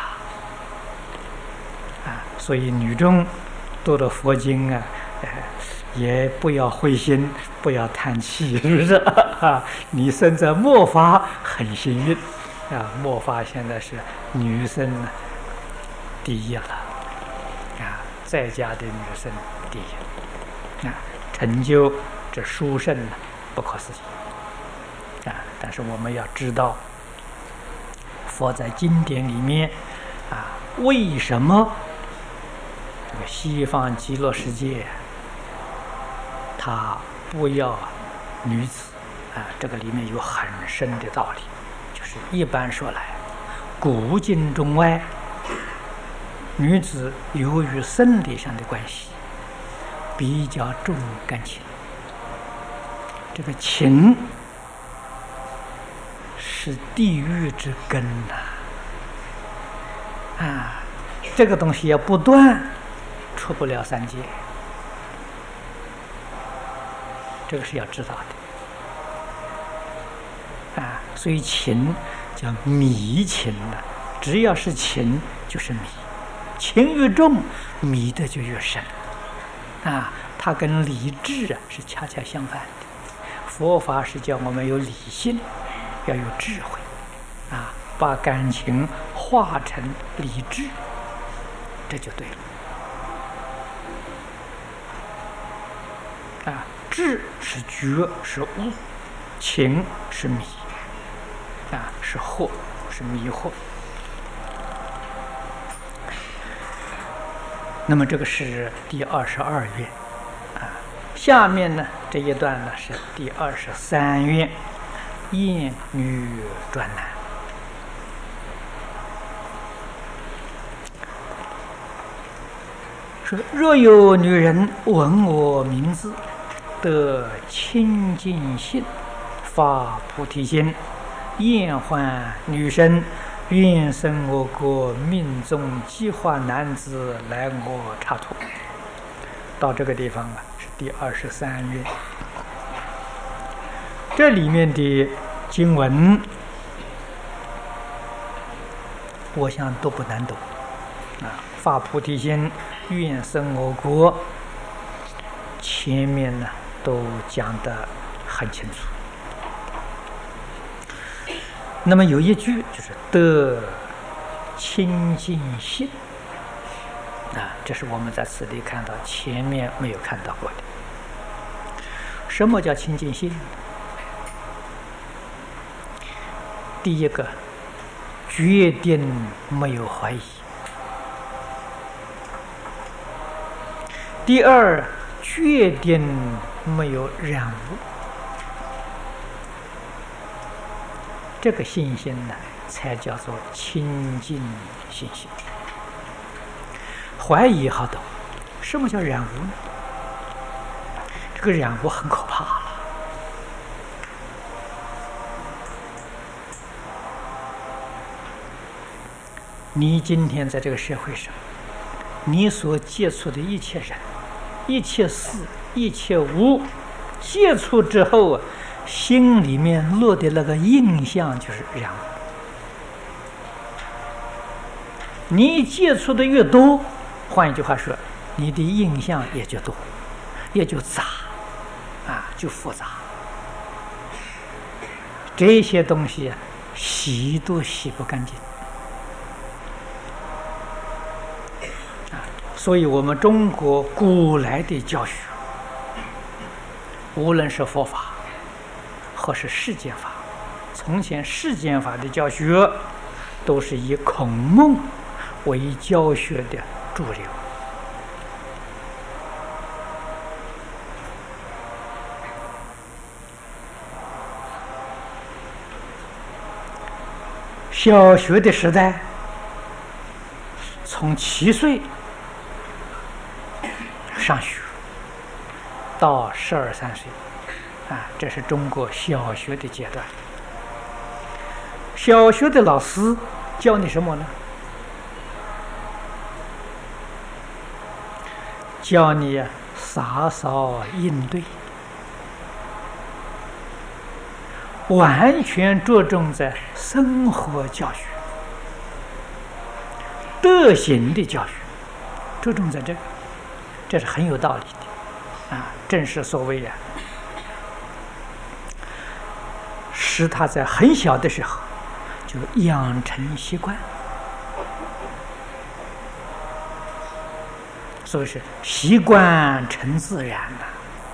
啊！所以女众读了佛经啊，也不要灰心，不要叹气，是不是啊？你生在末法很幸运啊！末法现在是女生第一了啊，在家的女生第一啊，成就这殊胜呢，不可思议啊！但是我们要知道，佛在经典里面啊，为什么这个西方极乐世界他不要女子啊？这个里面有很深的道理，就是一般说来，古今中外，女子由于生理上的关系，比较重感情。这个情是地狱之根啊！这个东西要不断，出不了三界，这个是要知道的啊！所以情叫迷情的，只要是情就是迷，情越重，迷的就越深啊！它跟理智是恰恰相反的。佛法是叫我们有理性，要有智慧啊，把感情化成理智，这就对了啊。智是觉，是悟；情是迷啊，是惑，是迷惑。 那么这个是第22愿啊。下面呢这一段呢是第23愿，厌女转男。说若有女人闻我名字，得清净心，发菩提心，厌患女身，愿生我国命中计划男子来我刹土。到这个地方啊，是第23愿。这里面的经文，我想都不难懂啊。发菩提心，愿生我国，前面呢都讲得很清楚。那么有一句就是得清净心啊，这是我们在此地看到，前面没有看到过的。什么叫清净心？第一个，决定没有怀疑；第二，决定没有染污。这个信心呢，才叫做清净信心。怀疑好懂，什么叫染污呢？这个染污很可怕了。你今天在这个社会上，你所接触的一切人、一切事、一切物，接触之后啊，心里面落的那个印象就是染污。你接触的越多，换一句话说，你的印象也就多，也就杂，啊，就复杂。这些东西啊，洗都洗不干净。所以我们中国古来的教学，无论是佛法或是世间法，从前世间法的教学都是以孔孟为教学的主流。小学的时代，从7岁上学到12、13岁，啊，这是中国小学的阶段。小学的老师教你什么呢？教你洒扫应对，完全着重在生活教学、德行的教学，着重在这个。这是很有道理的，啊，正是所谓啊，使他在很小的时候就养成习惯，所以是习惯成自然了。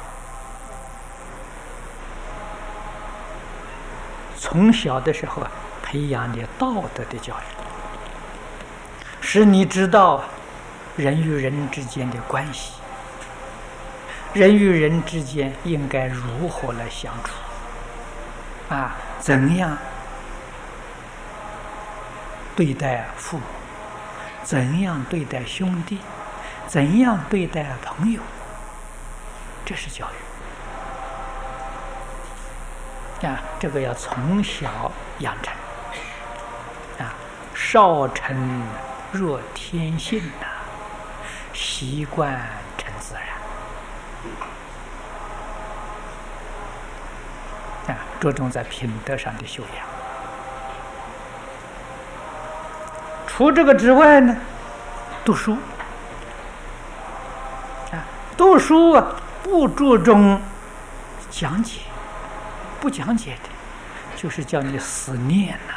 从小的时候啊，培养你道德的教育，使你知道人与人之间的关系，人与人之间应该如何来相处，啊，怎样对待父母，怎样对待兄弟，怎样对待朋友，这是教育啊，这个要从小养成啊，少成若天性呐，习惯成自然啊，着重在品德上的修养。除这个之外呢，读书啊，读书啊，不注重讲解，不讲解的，就是叫你死念呐。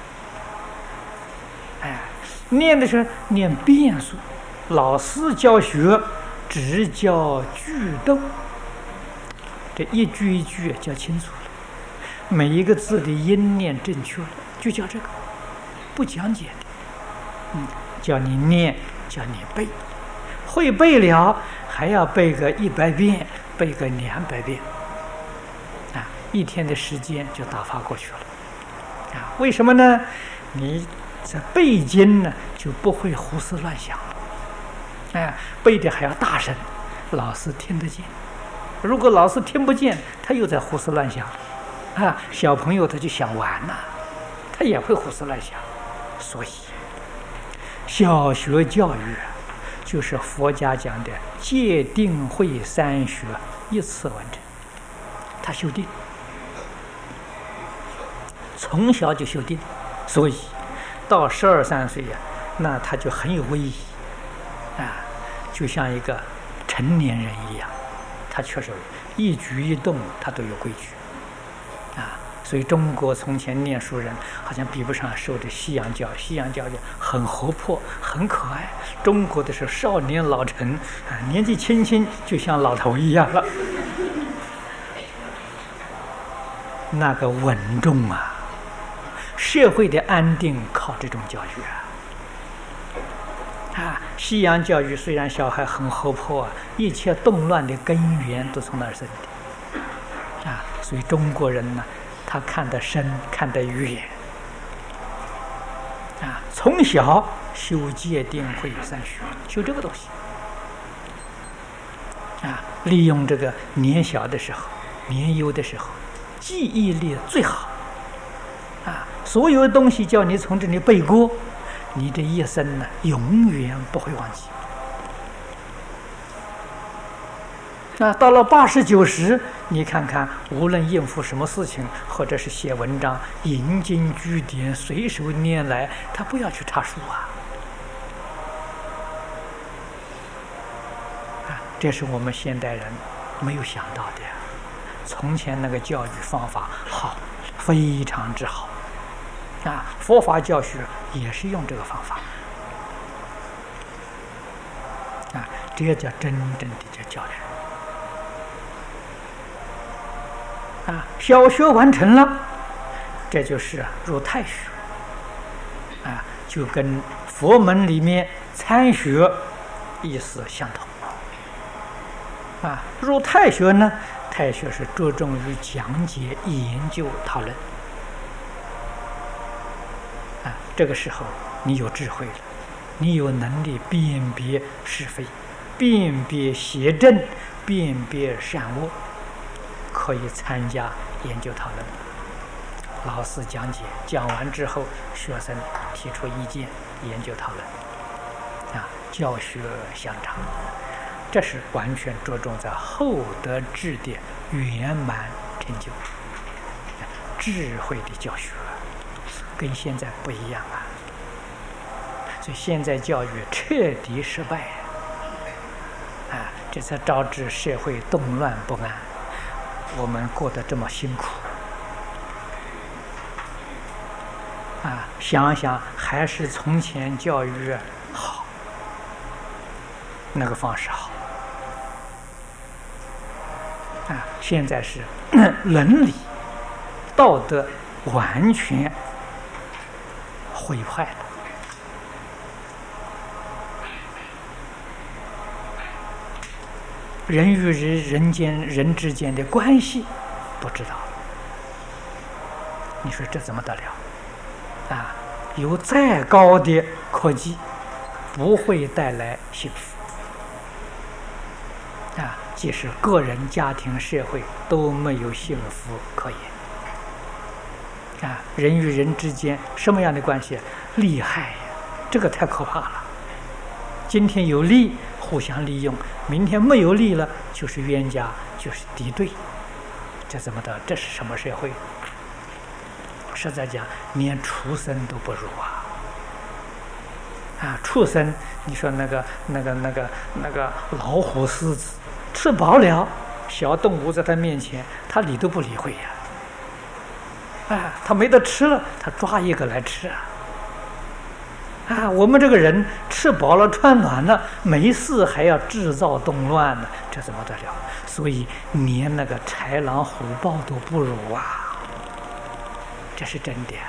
哎，念的是念变数。老师教学只教句读，这一句一句叫清楚了，每一个字的音念正确了，就叫这个，不讲解的。叫你念，叫你背， 会背了还要背个100遍，背个200遍，一天的时间就打发过去了。为什么呢？你这背经呢，就不会胡思乱想了。背的还要大声，老师听得见。如果老师听不见，他又在胡思乱想。小朋友他就想玩了，他也会胡思乱想。所以，小学教育就是佛家讲的戒定慧3学一次完成。他修定，从小就修定，所以到12、13岁那他就很有威仪就像一个成年人一样，他确实一举一动他都有规矩所以中国从前念书人好像比不上受的西洋教育，西洋教育很活泼很可爱，中国的是少年老成年纪轻轻就像老头一样了，那个稳重社会的安定靠这种教育西洋教育虽然小孩很活泼一切动乱的根源都从那儿生的所以中国人呢，他看得深看得远从小修戒定慧3学，修这个东西利用这个年小的时候年幼的时候记忆力最好所有的东西叫你从这里背过，你的一生呢永远不会忘记到了80、90，你看看无论应付什么事情或者是写文章引经据典随手拈来，他不要去查书这是我们现代人没有想到的从前那个教育方法好，非常之好佛法教学也是用这个方法这叫真正的叫教育小学完成了，这就是入太学就跟佛门里面参学意思相同入太学呢，太学是着重于讲解研究讨论这个时候你有智慧了，你有能力辨别是非，辨别邪正，辨别善恶，可以参加研究讨论。老师讲解讲完之后，学生提出意见，研究讨论教学相长，这是完全着重在厚德智的圆满成就，智慧的教学跟现在不一样所以现在教育彻底失败这才导致社会动乱不安，我们过得这么辛苦想想还是从前教育好，那个方式好现在是伦理道德完全毁坏了人与人之间的关系不知道了，你说这怎么得了有再高的科技不会带来幸福即使个人家庭社会都没有幸福可言人与人之间什么样的关系？利害这个太可怕了，今天有利互相利用，明天没有利了就是冤家，就是敌对，这怎么的？这是什么社会？实在讲连畜生都不如畜生你说那个老虎狮子吃饱了，小动物在他面前他理都不理会他没得吃了，他抓一个来吃我们这个人吃饱了穿暖了，没事还要制造动乱呢，这怎么得了？所以连那个豺狼虎豹都不如这是真的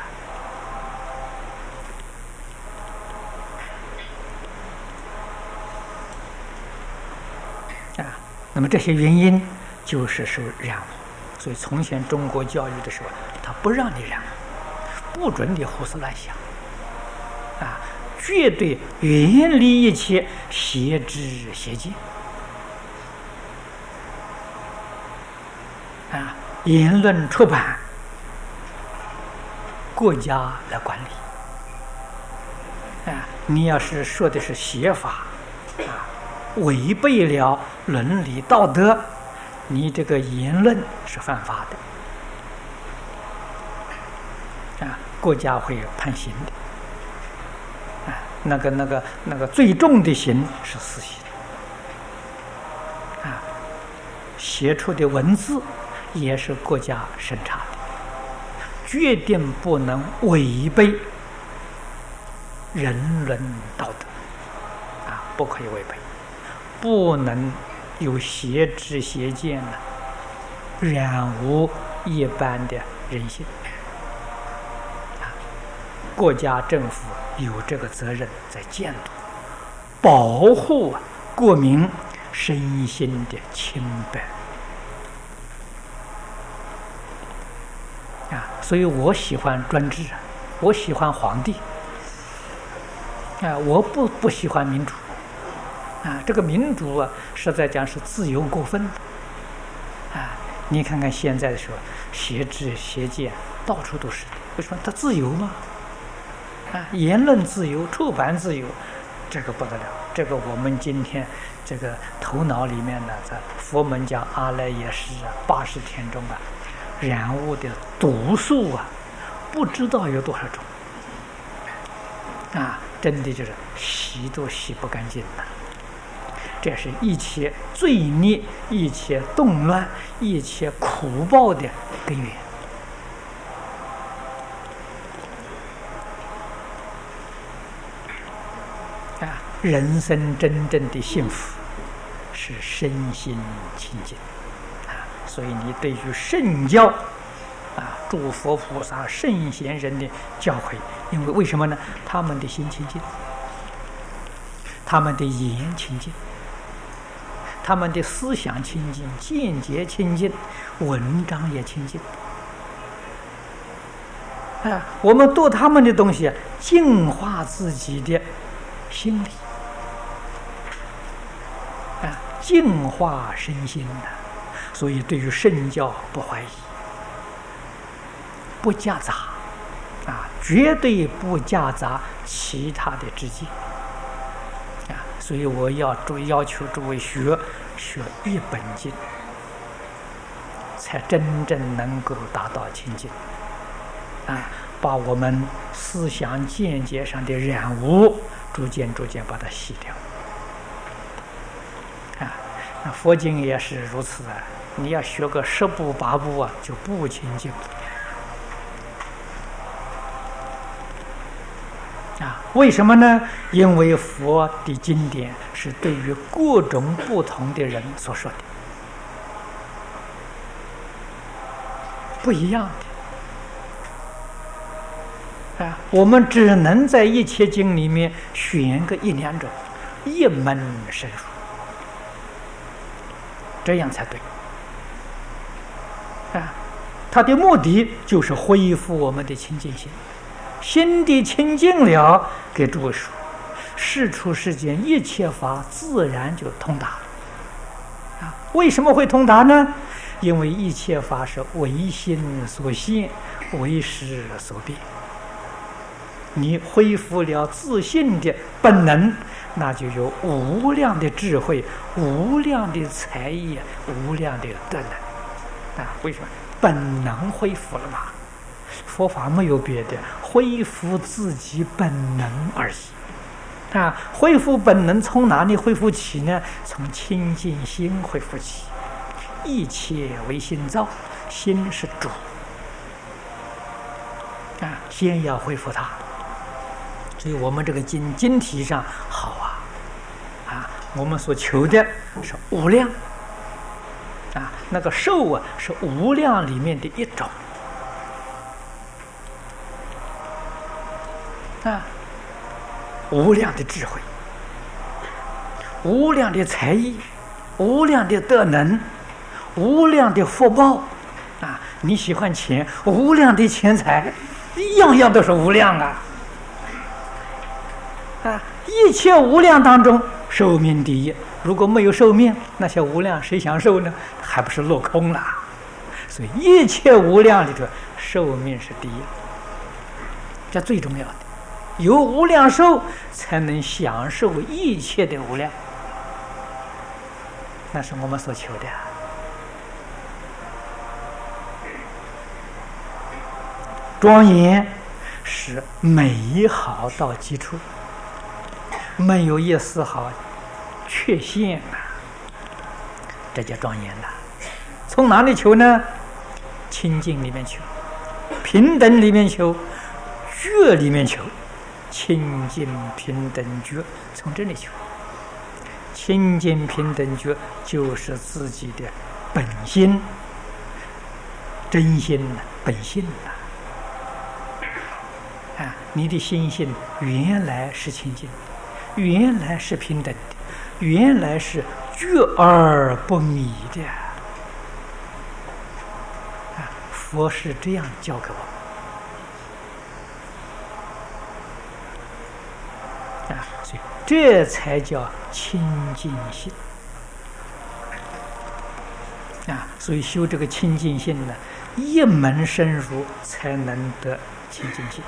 啊。那么这些原因就是受染污，所以从前中国教育的时候，他不让你染污，不准你胡思乱想，啊，绝对远离一切邪知邪见，啊，言论出版，国家来管理。啊，你要是说的是邪法，啊，违背了伦理道德，你这个言论是犯法的，啊，国家会判刑的，啊，那个最重的刑是死刑，啊，写出的文字也是国家审查的，决定不能违背人伦道德，啊，不可以违背，不能有邪知邪见呢，染污一般的人性，啊，国家政府有这个责任在监督，保护国民身心的清白，啊，所以我喜欢专制，我喜欢皇帝。啊，我不喜欢民主，啊，这个民主啊，实在讲是自由过分的，啊，你看看现在的时候，邪知邪见到处都是，为什么？它自由吗？啊，言论自由、出版自由，这个不得了，这个我们今天这个头脑里面呢，在佛门讲阿赖耶识啊，80天中啊，染污的毒素啊，不知道有多少种，啊。真的就是洗都洗不干净了，这是一切罪孽、一切动乱、一切苦报的根源。啊，人生真正的幸福是身心清净，啊，所以你对于圣教。啊，诸佛菩萨、圣贤人的教诲，因为为什么呢？他们的心清净，他们的言清净，他们的思想清净，见解清净，文章也清净。啊，我们读他们的东西，净化自己的心理，啊，净化身心的。所以，对于圣教不怀疑。不夹杂，啊，绝对不夹杂其他的知见，啊，所以我要求诸位学一本经，才真正能够达到清净，啊，把我们思想见解上的染污逐渐把它洗掉，啊，那佛经也是如此啊，你要学个10部8部啊，就不清净。啊，为什么呢？因为佛的经典是对于各种不同的人所说的，不一样的。啊，我们只能在一切经里面选个1、2种，一门深入，这样才对。啊，它的目的就是恢复我们的清净心。心地清净了，给诸位说，世出世间一切法自然就通达了。啊，为什么会通达呢？因为一切法是唯心所现，唯识所变。你恢复了自信的本能，那就有无量的智慧、无量的才艺、无量的德能。啊，为什么？本能恢复了嘛。佛法没有别的，恢复自己本能而已。啊，恢复本能从哪里恢复起呢？从清净心恢复起。一切为心造，心是主。啊，先要恢复它。所以我们这个经题上好啊，啊，我们所求的是无量。啊，那个寿啊，是无量里面的一种。啊，无量的智慧，无量的才艺， 无量的德能，无量的福报啊！你喜欢钱，无量的钱财，样样都是无量啊！啊，一切无量当中，寿命第一。如果没有寿命，那些无量谁享受呢？还不是落空了？所以一切无量里头，寿命是第一，这最重要的。有无量寿，才能享受一切的无量，那是我们所求的。庄严是美好到极处，没有一丝毫缺陷啊，这叫庄严了。从哪里求呢？清净里面求，平等里面求，觉里面求。清净平等觉，从这里求。清净平等觉就是自己的本心、真心的本性啊！你的心性原来是清净的，原来是平等的，原来是觉而不迷的啊！佛是这样教给我们。这才叫清净心啊！所以修这个清净心呢，一门深入才能得清净心。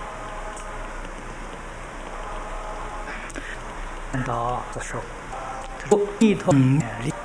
看到的时候，弥陀力